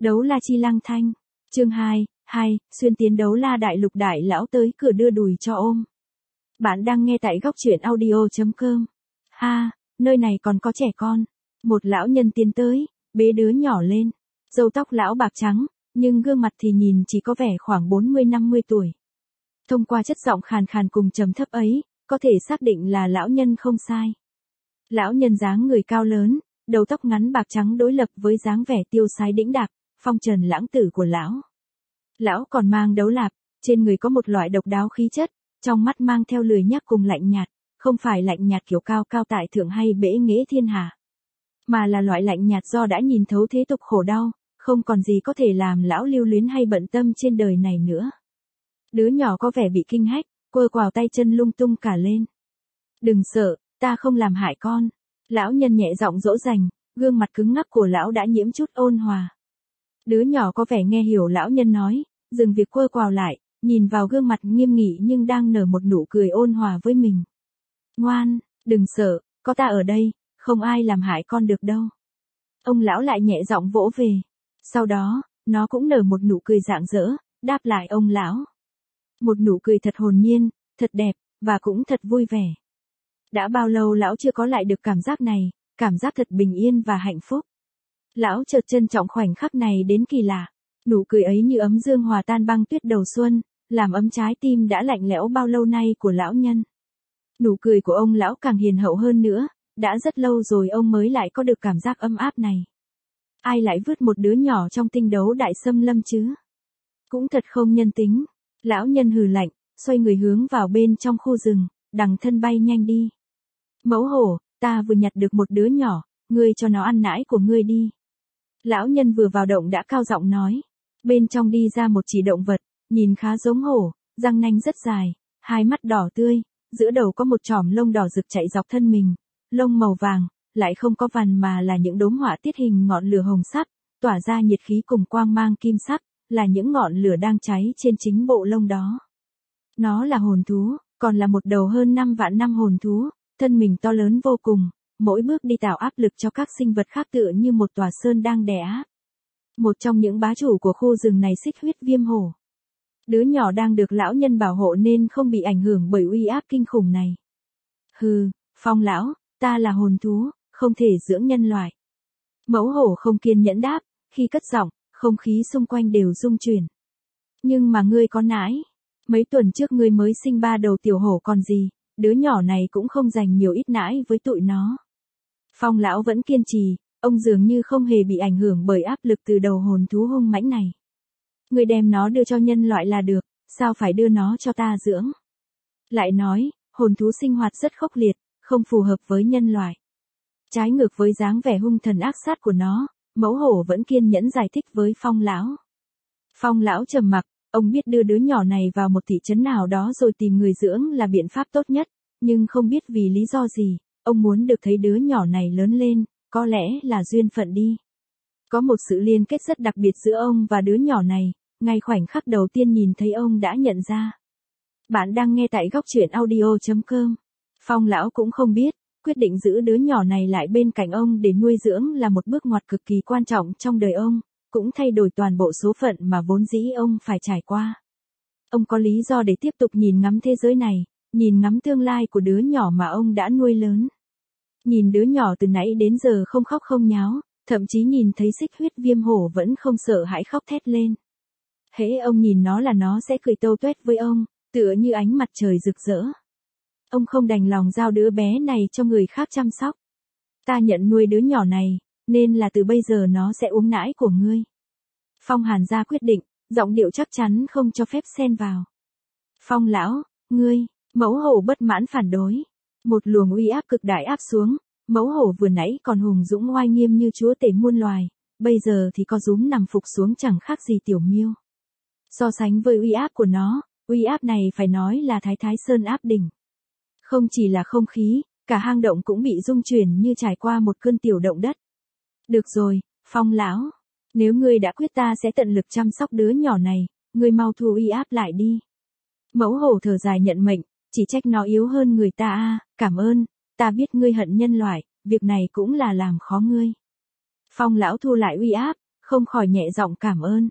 Đấu la chi lang thanh. Chương 2, xuyên tiến đấu la đại lục đại lão tới cửa đưa đùi cho ôm. Bạn đang nghe tại góc truyện audio.com. Ha, nơi này còn có trẻ con. Một lão nhân tiến tới, bế đứa nhỏ lên. Râu tóc lão bạc trắng, nhưng gương mặt thì nhìn chỉ có vẻ khoảng 40-50 tuổi. Thông qua chất giọng khàn khàn cùng trầm thấp ấy, có thể xác định là lão nhân không sai. Lão nhân dáng người cao lớn, đầu tóc ngắn bạc trắng đối lập với dáng vẻ tiêu sái đĩnh đạc, phong trần lãng tử của lão. Lão còn mang đấu lạp, trên người có một loại độc đáo khí chất, trong mắt mang theo lười nhác cùng lạnh nhạt, không phải lạnh nhạt kiểu cao cao tại thượng hay bẽ nghễ thiên hạ, mà là loại lạnh nhạt do đã nhìn thấu thế tục khổ đau, không còn gì có thể làm lão lưu luyến hay bận tâm trên đời này nữa. Đứa nhỏ có vẻ bị kinh hách, quơ quào tay chân lung tung cả lên. Đừng sợ, ta không làm hại con. Lão nhân nhẹ giọng dỗ dành, gương mặt cứng ngắc của lão đã nhiễm chút ôn hòa. Đứa nhỏ có vẻ nghe hiểu lão nhân nói, dừng việc quơ quào lại, nhìn vào gương mặt nghiêm nghị nhưng đang nở một nụ cười ôn hòa với mình. Ngoan, đừng sợ, có ta ở đây, không ai làm hại con được đâu. Ông lão lại nhẹ giọng vỗ về. Sau đó, nó cũng nở một nụ cười rạng rỡ, đáp lại ông lão. Một nụ cười thật hồn nhiên, thật đẹp, và cũng thật vui vẻ. Đã bao lâu lão chưa có lại được cảm giác này, cảm giác thật bình yên và hạnh phúc. Lão chợt trân trọng khoảnh khắc này đến kỳ lạ. Nụ cười ấy như ấm dương hòa tan băng tuyết đầu xuân, làm ấm trái tim đã lạnh lẽo bao lâu nay của lão nhân. Nụ cười của ông lão càng hiền hậu hơn nữa, đã rất lâu rồi ông mới lại có được cảm giác ấm áp này. Ai lại vứt một đứa nhỏ trong tinh đấu đại xâm lâm chứ? Cũng thật không nhân tính. Lão nhân hừ lạnh, xoay người hướng vào bên trong khu rừng, đằng thân bay nhanh đi. Mẫu hổ, ta vừa nhặt được một đứa nhỏ, ngươi cho nó ăn nãi của ngươi đi. Lão nhân vừa vào động đã cao giọng nói. Bên trong đi ra một chỉ động vật, nhìn khá giống hổ, răng nanh rất dài, hai mắt đỏ tươi, giữa đầu có một chòm lông đỏ rực chạy dọc thân mình, lông màu vàng, lại không có vằn mà là những đốm họa tiết hình ngọn lửa hồng sắc, tỏa ra nhiệt khí cùng quang mang kim sắc, là những ngọn lửa đang cháy trên chính bộ lông đó. Nó là hồn thú, còn là một đầu hơn 5 vạn năm hồn thú, thân mình to lớn vô cùng, mỗi bước đi tạo áp lực cho các sinh vật khác tựa như một tòa sơn đang đè áp. Một trong những bá chủ của khu rừng này xích huyết viêm hổ. Đứa nhỏ đang được lão nhân bảo hộ nên không bị ảnh hưởng bởi uy áp kinh khủng này. Hừ, Phong lão, ta là hồn thú, không thể dưỡng nhân loại. Mẫu hổ không kiên nhẫn đáp, khi cất giọng, không khí xung quanh đều rung chuyển. Nhưng mà ngươi có nãi. Mấy tuần trước ngươi mới sinh 3 đầu tiểu hổ còn gì, đứa nhỏ này cũng không dành nhiều ít nãi với tụi nó. Phong lão vẫn kiên trì, ông dường như không hề bị ảnh hưởng bởi áp lực từ đầu hồn thú hung mãnh này. Ngươi đem nó đưa cho nhân loại là được, sao phải đưa nó cho ta dưỡng? Lại nói, hồn thú sinh hoạt rất khốc liệt, không phù hợp với nhân loại. Trái ngược với dáng vẻ hung thần ác sát của nó, mẫu hổ vẫn kiên nhẫn giải thích với Phong lão. Phong lão trầm mặc, ông biết đưa đứa nhỏ này vào một thị trấn nào đó rồi tìm người dưỡng là biện pháp tốt nhất, nhưng không biết vì lý do gì, ông muốn được thấy đứa nhỏ này lớn lên, có lẽ là duyên phận đi. Có một sự liên kết rất đặc biệt giữa ông và đứa nhỏ này, ngay khoảnh khắc đầu tiên nhìn thấy ông đã nhận ra. Bạn đang nghe tại góc truyện audio.com. Phong lão cũng không biết, quyết định giữ đứa nhỏ này lại bên cạnh ông để nuôi dưỡng là một bước ngoặt cực kỳ quan trọng trong đời ông, cũng thay đổi toàn bộ số phận mà vốn dĩ ông phải trải qua. Ông có lý do để tiếp tục nhìn ngắm thế giới này, nhìn ngắm tương lai của đứa nhỏ mà ông đã nuôi lớn. Nhìn đứa nhỏ từ nãy đến giờ không khóc không nháo, thậm chí nhìn thấy xích huyết viêm hổ vẫn không sợ hãi khóc thét lên. Hễ ông nhìn nó là nó sẽ cười tâu tuét với ông, tựa như ánh mặt trời rực rỡ. Ông không đành lòng giao đứa bé này cho người khác chăm sóc. Ta nhận nuôi đứa nhỏ này, nên là từ bây giờ nó sẽ uống nãi của ngươi. Phong Hàn ra quyết định, giọng điệu chắc chắn không cho phép xen vào. Phong lão, ngươi, mẫu hổ bất mãn phản đối. Một luồng uy áp cực đại áp xuống, mẫu hổ vừa nãy còn hùng dũng oai nghiêm như chúa tể muôn loài, bây giờ thì có rúm nằm phục xuống chẳng khác gì tiểu miêu. So sánh với uy áp của nó, uy áp này phải nói là Thái Thái Sơn áp đỉnh. Không chỉ là không khí, cả hang động cũng bị rung chuyển như trải qua một cơn tiểu động đất. Được rồi, Phong lão, nếu ngươi đã quyết ta sẽ tận lực chăm sóc đứa nhỏ này, ngươi mau thu uy áp lại đi. Mẫu hổ thở dài nhận mệnh, chỉ trách nó yếu hơn người ta a, cảm ơn, ta biết ngươi hận nhân loại, việc này cũng là làm khó ngươi. Phong lão thu lại uy áp, không khỏi nhẹ giọng cảm ơn.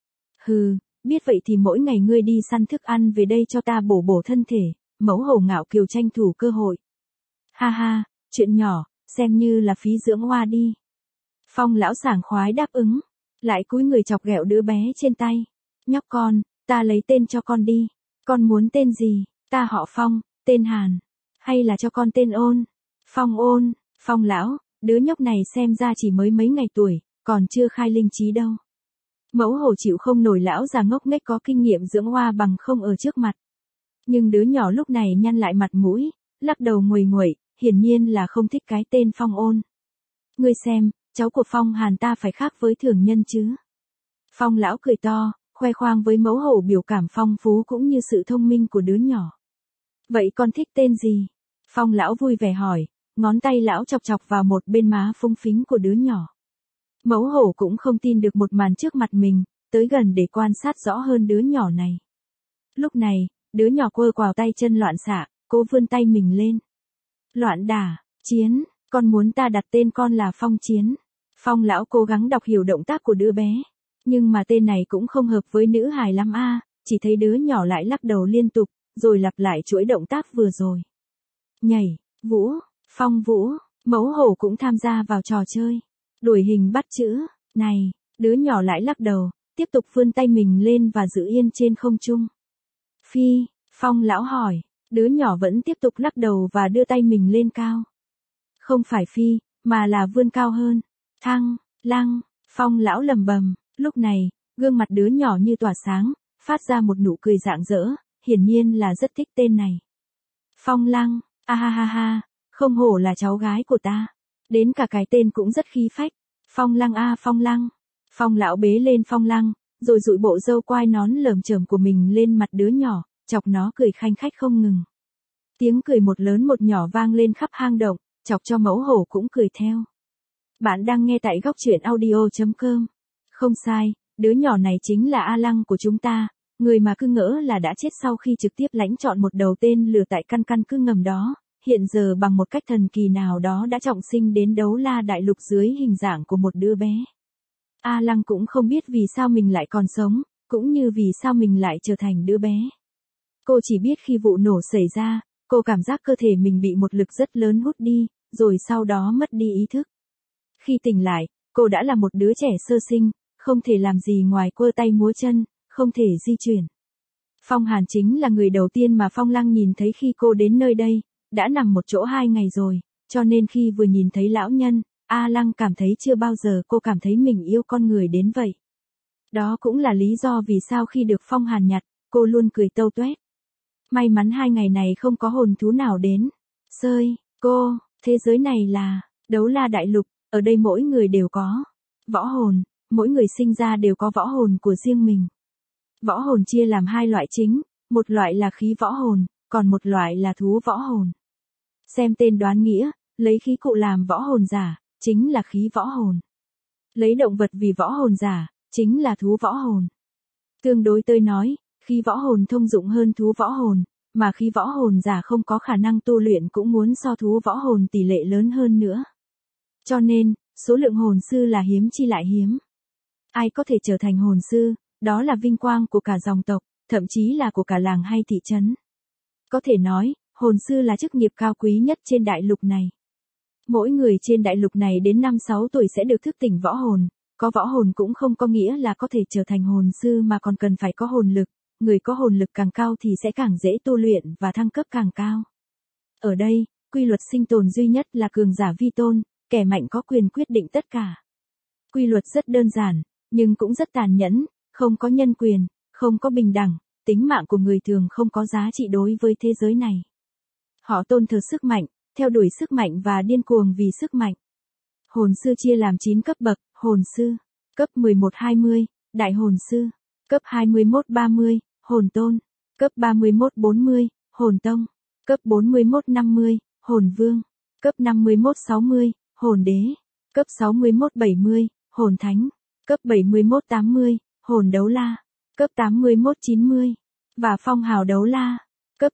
Hừ, biết vậy thì mỗi ngày ngươi đi săn thức ăn về đây cho ta bổ bổ thân thể, Mẫu Hổ ngạo kiều tranh thủ cơ hội. Ha ha, chuyện nhỏ, xem như là phí dưỡng hoa đi. Phong lão sảng khoái đáp ứng, lại cúi người chọc ghẹo đứa bé trên tay. Nhóc con, ta lấy tên cho con đi, con muốn tên gì, ta họ Phong, tên Hàn, hay là cho con tên Ôn? Phong Ôn, Phong lão, đứa nhóc này xem ra chỉ mới mấy ngày tuổi, còn chưa khai linh trí đâu. Mẫu Hổ chịu không nổi lão già ngốc nghếch có kinh nghiệm dưỡng hoa bằng không ở trước mặt. Nhưng đứa nhỏ lúc này nhăn lại mặt mũi, lắc đầu nguầy nguậy, hiển nhiên là không thích cái tên Phong Ôn. Ngươi xem, cháu của Phong Hàn ta phải khác với thường nhân chứ. Phong lão cười to, khoe khoang với Mẫu Hổ biểu cảm phong phú cũng như sự thông minh của đứa nhỏ. Vậy con thích tên gì? Phong lão vui vẻ hỏi, ngón tay lão chọc chọc vào một bên má phúng phính của đứa nhỏ. Mẫu Hổ cũng không tin được một màn trước mặt mình, tới gần để quan sát rõ hơn đứa nhỏ này. Lúc này, đứa nhỏ quơ quào tay chân loạn xạ, cố vươn tay mình lên. Loạn đả, Chiến, con muốn ta đặt tên con là Phong Chiến. Phong lão cố gắng đọc hiểu động tác của đứa bé, nhưng mà tên này cũng không hợp với nữ hài lắm a, chỉ thấy đứa nhỏ lại lắc đầu liên tục, rồi lặp lại chuỗi động tác vừa rồi. Nhảy, vũ, phong vũ, Mẫu Hổ cũng tham gia vào trò chơi. Đuổi hình bắt chữ, này, đứa nhỏ lại lắc đầu, tiếp tục vươn tay mình lên và giữ yên trên không trung. Phi, Phong lão hỏi, đứa nhỏ vẫn tiếp tục lắc đầu và đưa tay mình lên cao. Không phải phi, mà là vươn cao hơn. Thăng, lăng, Phong lão lầm bầm, lúc này, gương mặt đứa nhỏ như tỏa sáng, phát ra một nụ cười rạng rỡ, hiển nhiên là rất thích tên này. Phong lăng, a ha ha ha, không hổ là cháu gái của ta. Đến cả cái tên cũng rất khí phách. Phong lăng a Phong lăng. Phong lão bế lên Phong lăng, rồi dụi bộ râu quai nón lởm chởm của mình lên mặt đứa nhỏ, chọc nó cười khanh khách không ngừng. Tiếng cười một lớn một nhỏ vang lên khắp hang động, chọc cho Mẫu Hổ cũng cười theo. Bạn đang nghe tại góc truyện audio.com. Không sai, đứa nhỏ này chính là A Lăng của chúng ta, người mà cứ ngỡ là đã chết sau khi trực tiếp lãnh chọn một đầu tên lừa tại căn cứ ngầm đó. Hiện giờ bằng một cách thần kỳ nào đó đã trọng sinh đến Đấu La Đại Lục dưới hình dạng của một đứa bé. A Lăng cũng không biết vì sao mình lại còn sống, cũng như vì sao mình lại trở thành đứa bé. Cô chỉ biết khi vụ nổ xảy ra, cô cảm giác cơ thể mình bị một lực rất lớn hút đi, rồi sau đó mất đi ý thức. Khi tỉnh lại, cô đã là một đứa trẻ sơ sinh, không thể làm gì ngoài quơ tay múa chân, không thể di chuyển. Phong Hàn chính là người đầu tiên mà Phong Lăng nhìn thấy khi cô đến nơi đây. Đã nằm một chỗ 2 ngày rồi, cho nên khi vừa nhìn thấy lão nhân, A Lăng cảm thấy chưa bao giờ cô cảm thấy mình yêu con người đến vậy. Đó cũng là lý do vì sao khi được Phong Hàn nhặt, cô luôn cười tâu tuét. May mắn 2 ngày này không có hồn thú nào đến. Sơi, cô, thế giới này là Đấu La Đại Lục, ở đây mỗi người đều có võ hồn, mỗi người sinh ra đều có võ hồn của riêng mình. Võ hồn chia làm 2 loại chính, một loại là khí võ hồn, còn một loại là thú võ hồn. Xem tên đoán nghĩa, lấy khí cụ làm võ hồn giả, chính là khí võ hồn. Lấy động vật vì võ hồn giả, chính là thú võ hồn. Tương đối tôi nói, khí võ hồn thông dụng hơn thú võ hồn, mà khí võ hồn giả không có khả năng tu luyện cũng muốn so thú võ hồn tỷ lệ lớn hơn nữa. Cho nên, số lượng hồn sư là hiếm chi lại hiếm. Ai có thể trở thành hồn sư, đó là vinh quang của cả dòng tộc, thậm chí là của cả làng hay thị trấn. Có thể nói, hồn sư là chức nghiệp cao quý nhất trên đại lục này. Mỗi người trên đại lục này đến 5-6 tuổi sẽ được thức tỉnh võ hồn, có võ hồn cũng không có nghĩa là có thể trở thành hồn sư mà còn cần phải có hồn lực, người có hồn lực càng cao thì sẽ càng dễ tu luyện và thăng cấp càng cao. Ở đây, quy luật sinh tồn duy nhất là cường giả vi tôn, kẻ mạnh có quyền quyết định tất cả. Quy luật rất đơn giản, nhưng cũng rất tàn nhẫn, không có nhân quyền, không có bình đẳng. Tính mạng của người thường không có giá trị đối với thế giới này. Họ tôn thờ sức mạnh, theo đuổi sức mạnh và điên cuồng vì sức mạnh. Hồn sư chia làm 9 cấp bậc, hồn sư, cấp 11-20, đại hồn sư, cấp 21-30, hồn tôn, cấp 31-40, hồn tông, cấp 41-50, hồn vương, cấp 51-60, hồn đế, cấp 61-70, hồn thánh, cấp 71-80, hồn đấu la, cấp 81-90, và phong hào đấu la, cấp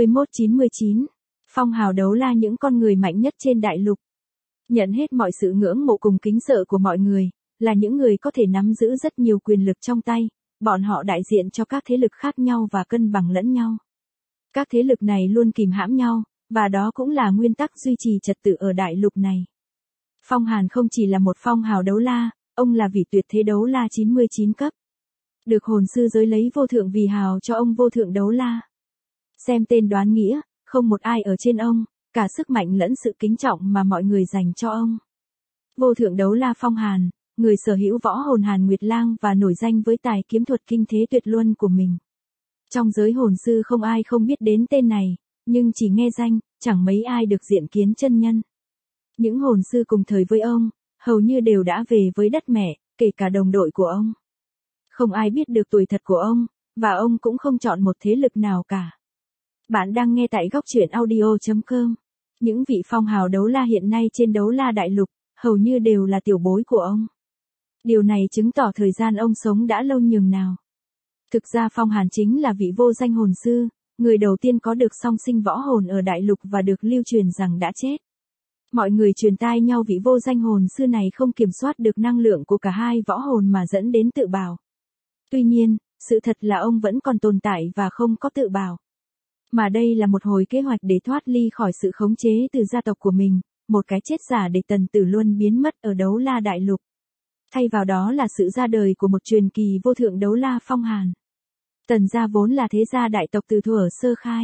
91-99, phong hào đấu la những con người mạnh nhất trên đại lục. Nhận hết mọi sự ngưỡng mộ cùng kính sợ của mọi người, là những người có thể nắm giữ rất nhiều quyền lực trong tay, bọn họ đại diện cho các thế lực khác nhau và cân bằng lẫn nhau. Các thế lực này luôn kìm hãm nhau, và đó cũng là nguyên tắc duy trì trật tự ở đại lục này. Phong Hàn không chỉ là một phong hào đấu la, ông là vị tuyệt thế đấu la 99 cấp. Được hồn sư giới lấy vô thượng vì hào cho ông vô thượng đấu la. Xem tên đoán nghĩa, không một ai ở trên ông, cả sức mạnh lẫn sự kính trọng mà mọi người dành cho ông. Vô thượng đấu la Phong Hàn, người sở hữu võ hồn Hàn Nguyệt Lang và nổi danh với tài kiếm thuật kinh thế tuyệt luân của mình. Trong giới hồn sư không ai không biết đến tên này, nhưng chỉ nghe danh, chẳng mấy ai được diện kiến chân nhân. Những hồn sư cùng thời với ông, hầu như đều đã về với đất mẹ, kể cả đồng đội của ông. Không ai biết được tuổi thật của ông, và ông cũng không chọn một thế lực nào cả. Bạn đang nghe tại góc truyện audio.com. Những vị phong hào đấu la hiện nay trên đấu la đại lục, hầu như đều là tiểu bối của ông. Điều này chứng tỏ thời gian ông sống đã lâu nhường nào. Thực ra Phong Hàn chính là vị vô danh hồn sư, người đầu tiên có được song sinh võ hồn ở đại lục và được lưu truyền rằng đã chết. Mọi người truyền tai nhau vị vô danh hồn sư này không kiểm soát được năng lượng của cả hai võ hồn mà dẫn đến tự bào. Tuy nhiên, sự thật là ông vẫn còn tồn tại và không có tự bào. Mà đây là một hồi kế hoạch để thoát ly khỏi sự khống chế từ gia tộc của mình, một cái chết giả để Tần Tử Luân biến mất ở đấu la đại lục. Thay vào đó là sự ra đời của một truyền kỳ vô thượng đấu la Phong Hàn. Tần gia vốn là thế gia đại tộc từ thuở sơ khai.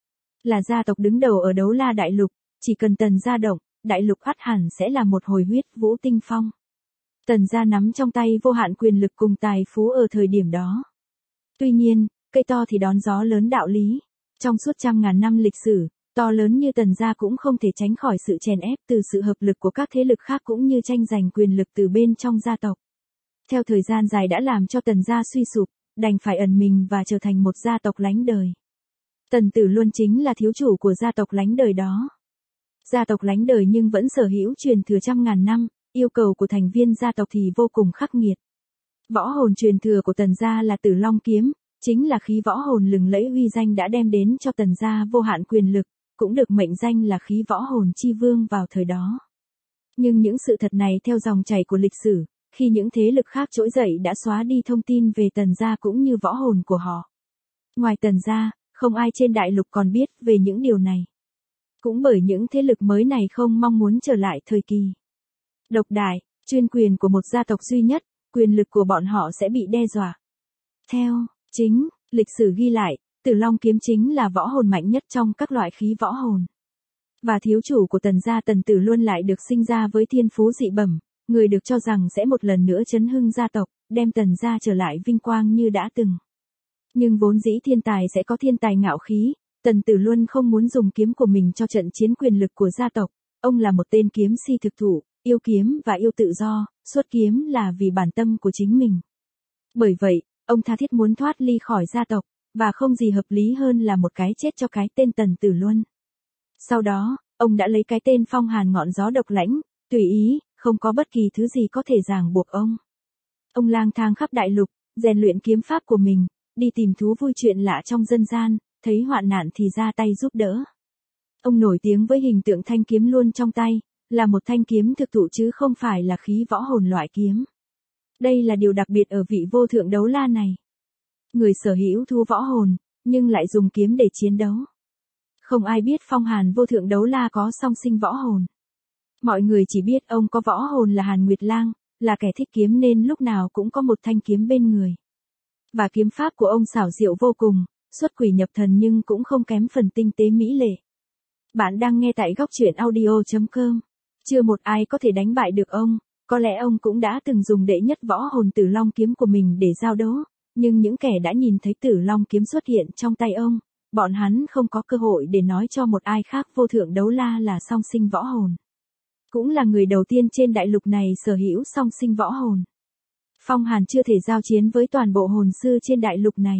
Là gia tộc đứng đầu ở đấu la đại lục, chỉ cần Tần gia động, đại lục ắt hẳn sẽ là một hồi huyết vũ tinh phong. Tần gia nắm trong tay vô hạn quyền lực cùng tài phú ở thời điểm đó. Tuy nhiên, cây to thì đón gió lớn đạo lý. Trong suốt trăm ngàn năm lịch sử, to lớn như Tần gia cũng không thể tránh khỏi sự chèn ép từ sự hợp lực của các thế lực khác cũng như tranh giành quyền lực từ bên trong gia tộc. Theo thời gian dài đã làm cho Tần gia suy sụp, đành phải ẩn mình và trở thành một gia tộc lánh đời. Tần Tử Luân chính là thiếu chủ của gia tộc lánh đời đó. Gia tộc lánh đời nhưng vẫn sở hữu truyền thừa trăm ngàn năm, yêu cầu của thành viên gia tộc thì vô cùng khắc nghiệt. Võ hồn truyền thừa của Tần gia là Tử Long kiếm, chính là khí võ hồn lừng lẫy uy danh đã đem đến cho Tần gia vô hạn quyền lực, cũng được mệnh danh là khí võ hồn chi vương vào thời đó. Nhưng những sự thật này theo dòng chảy của lịch sử, khi những thế lực khác trỗi dậy đã xóa đi thông tin về Tần gia cũng như võ hồn của họ. Ngoài Tần gia, không ai trên đại lục còn biết về những điều này. Cũng bởi những thế lực mới này không mong muốn trở lại thời kỳ độc đại, chuyên quyền của một gia tộc duy nhất, quyền lực của bọn họ sẽ bị đe dọa. Theo chính lịch sử ghi lại, Tử Long kiếm chính là võ hồn mạnh nhất trong các loại khí võ hồn. Và thiếu chủ của Tần gia Tần Tử Luân lại được sinh ra với thiên phú dị bẩm, người được cho rằng sẽ một lần nữa chấn hưng gia tộc, đem Tần gia trở lại vinh quang như đã từng. Nhưng vốn dĩ thiên tài sẽ có thiên tài ngạo khí, Tần Tử Luân không muốn dùng kiếm của mình cho trận chiến quyền lực của gia tộc, ông là một tên kiếm si thực thụ, yêu kiếm và yêu tự do, xuất kiếm là vì bản tâm của chính mình. Bởi vậy, ông tha thiết muốn thoát ly khỏi gia tộc, và không gì hợp lý hơn là một cái chết cho cái tên Tần Tử Luân. Sau đó, ông đã lấy cái tên Phong Hàn ngọn gió độc lãnh, tùy ý, không có bất kỳ thứ gì có thể ràng buộc ông. Ông lang thang khắp đại lục, rèn luyện kiếm pháp của mình, đi tìm thú vui chuyện lạ trong dân gian, thấy hoạn nạn thì ra tay giúp đỡ. Ông nổi tiếng với hình tượng thanh kiếm luôn trong tay, là một thanh kiếm thực thụ chứ không phải là khí võ hồn loại kiếm. Đây là điều đặc biệt ở vị vô thượng đấu la này. Người sở hữu thú võ hồn, nhưng lại dùng kiếm để chiến đấu. Không ai biết Phong Hàn vô thượng đấu la có song sinh võ hồn. Mọi người chỉ biết ông có võ hồn là Hàn Nguyệt Lang, là kẻ thích kiếm nên lúc nào cũng có một thanh kiếm bên người. Và kiếm pháp của ông xảo diệu vô cùng, xuất quỷ nhập thần nhưng cũng không kém phần tinh tế mỹ lệ. Bạn đang nghe tại góc truyện audio.com. Chưa một ai có thể đánh bại được ông, có lẽ ông cũng đã từng dùng đệ nhất võ hồn Tử Long kiếm của mình để giao đấu, nhưng những kẻ đã nhìn thấy Tử Long kiếm xuất hiện trong tay ông, bọn hắn không có cơ hội để nói cho một ai khác vô thượng đấu la là song sinh võ hồn. Cũng là người đầu tiên trên đại lục này sở hữu song sinh võ hồn. Phong Hàn chưa thể giao chiến với toàn bộ hồn sư trên đại lục này.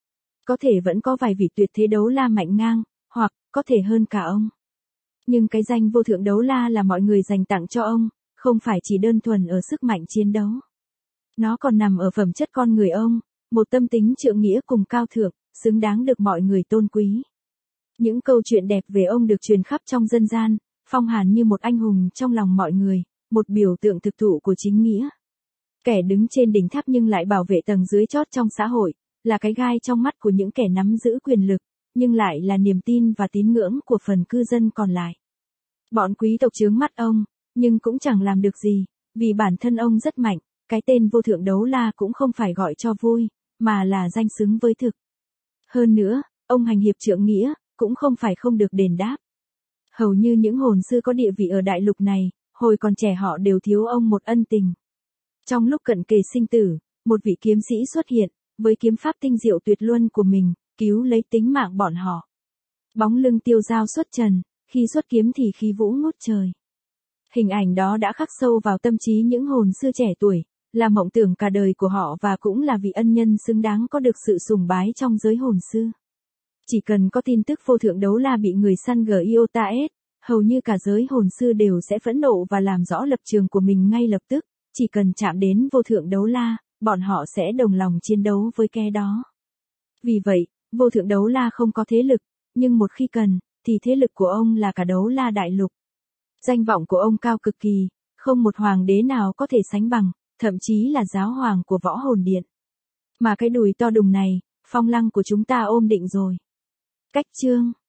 Có thể vẫn có vài vị tuyệt thế đấu la mạnh ngang, hoặc có thể hơn cả ông. Nhưng cái danh vô thượng đấu la là mọi người dành tặng cho ông, không phải chỉ đơn thuần ở sức mạnh chiến đấu. Nó còn nằm ở phẩm chất con người ông, một tâm tính trượng nghĩa cùng cao thượng, xứng đáng được mọi người tôn quý. Những câu chuyện đẹp về ông được truyền khắp trong dân gian, Phong Hàn như một anh hùng trong lòng mọi người, một biểu tượng thực thụ của chính nghĩa. Kẻ đứng trên đỉnh tháp nhưng lại bảo vệ tầng dưới chót trong xã hội, là cái gai trong mắt của những kẻ nắm giữ quyền lực, nhưng lại là niềm tin và tín ngưỡng của phần cư dân còn lại. Bọn quý tộc chướng mắt ông, nhưng cũng chẳng làm được gì, vì bản thân ông rất mạnh, cái tên vô thượng đấu la cũng không phải gọi cho vui, mà là danh xứng với thực. Hơn nữa, ông hành hiệp trượng nghĩa, cũng không phải không được đền đáp. Hầu như những hồn sư có địa vị ở đại lục này, hồi còn trẻ họ đều thiếu ông một ân tình. Trong lúc cận kề sinh tử, một vị kiếm sĩ xuất hiện, với kiếm pháp tinh diệu tuyệt luân của mình, cứu lấy tính mạng bọn họ. Bóng lưng tiêu dao xuất trần, khi xuất kiếm thì khí vũ ngút trời. Hình ảnh đó đã khắc sâu vào tâm trí những hồn sư trẻ tuổi, là mộng tưởng cả đời của họ và cũng là vị ân nhân xứng đáng có được sự sùng bái trong giới hồn sư. Chỉ cần có tin tức vô thượng đấu la bị người săn Giotaes, hầu như cả giới hồn sư đều sẽ phẫn nộ và làm rõ lập trường của mình ngay lập tức, chỉ cần chạm đến vô thượng đấu la, bọn họ sẽ đồng lòng chiến đấu với kẻ đó. Vì vậy, vô thượng đấu la không có thế lực, nhưng một khi cần, thì thế lực của ông là cả đấu la đại lục. Danh vọng của ông cao cực kỳ, không một hoàng đế nào có thể sánh bằng, thậm chí là giáo hoàng của võ hồn điện. Mà cái đùi to đùng này, Phong Lăng của chúng ta ôm định rồi. Cách chương